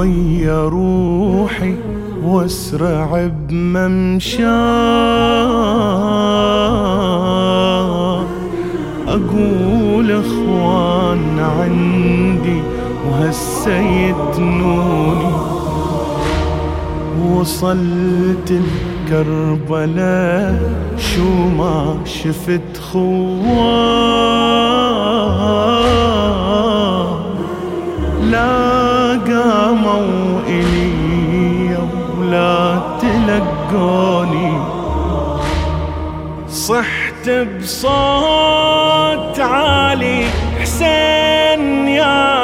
ويا روحي واسرع بممشاه، اقول اخوان عندي وهسه يتنوني. وصلت الكربلاء شو ما شفت خوان، لا قاموا إلي ولا تلقوني. صحت بصوت عالي حسين يا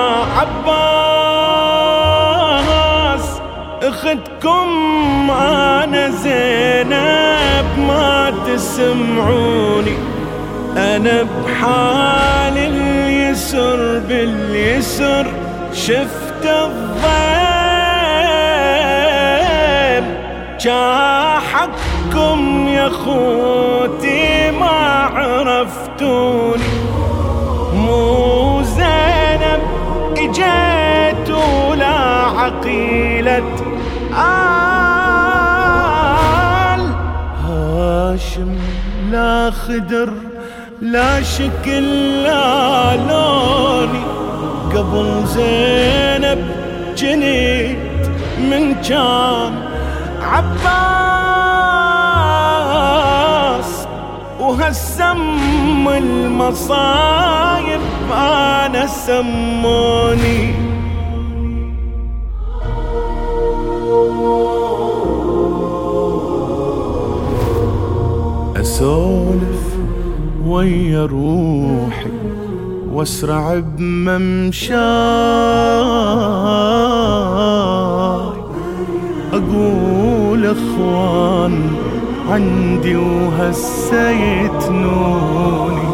عباس، اختكم انا زينب ما تسمعوني. انا بحال اليسر باليسر شفت الضيم، جا حقكم يا خوتي ما عرفتوني. مو زينب اجيت ولا عقيلة آل هاشم، لا خدر لا شكل لا لوني. قبل زينب جنيت من كان عباس، وهالسم المصايب انا سموني. اسولف ويا روحي واسرع بممشاي، اقول اخوان عندي وهسه يتنوني.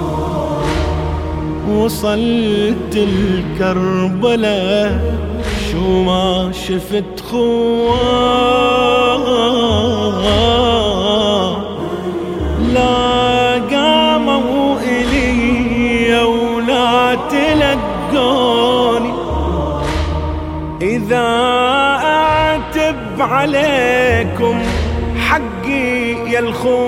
وصلت الكربلاء شو ما شفت خوان، لا قاموا إلي ولا تلقوني. إذا أعتب عليكم حقي يا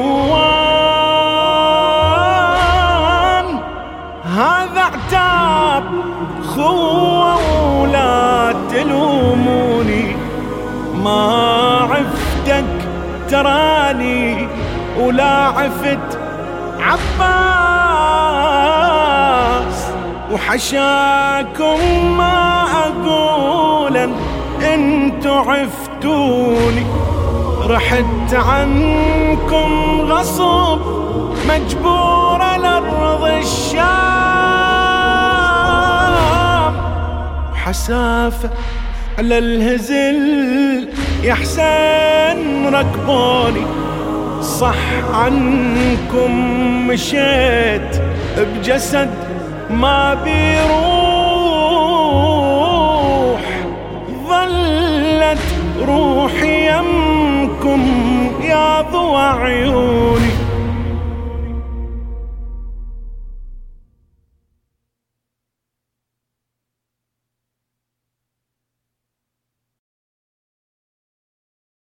الخوان، هذا عتاب خوة ولا تلوموني. ما عفتك تراني ولا عفت عباس، وحشاكم ما أقولا انتو عفتوني. رحت عنكم غصب مجبورة لأرض الشام، حسافة على الهزل يا حسين ركبوني. صح عنكم مشيت بجسد ما بيروح، ظلت روحي يمكم يا ضوى عيوني.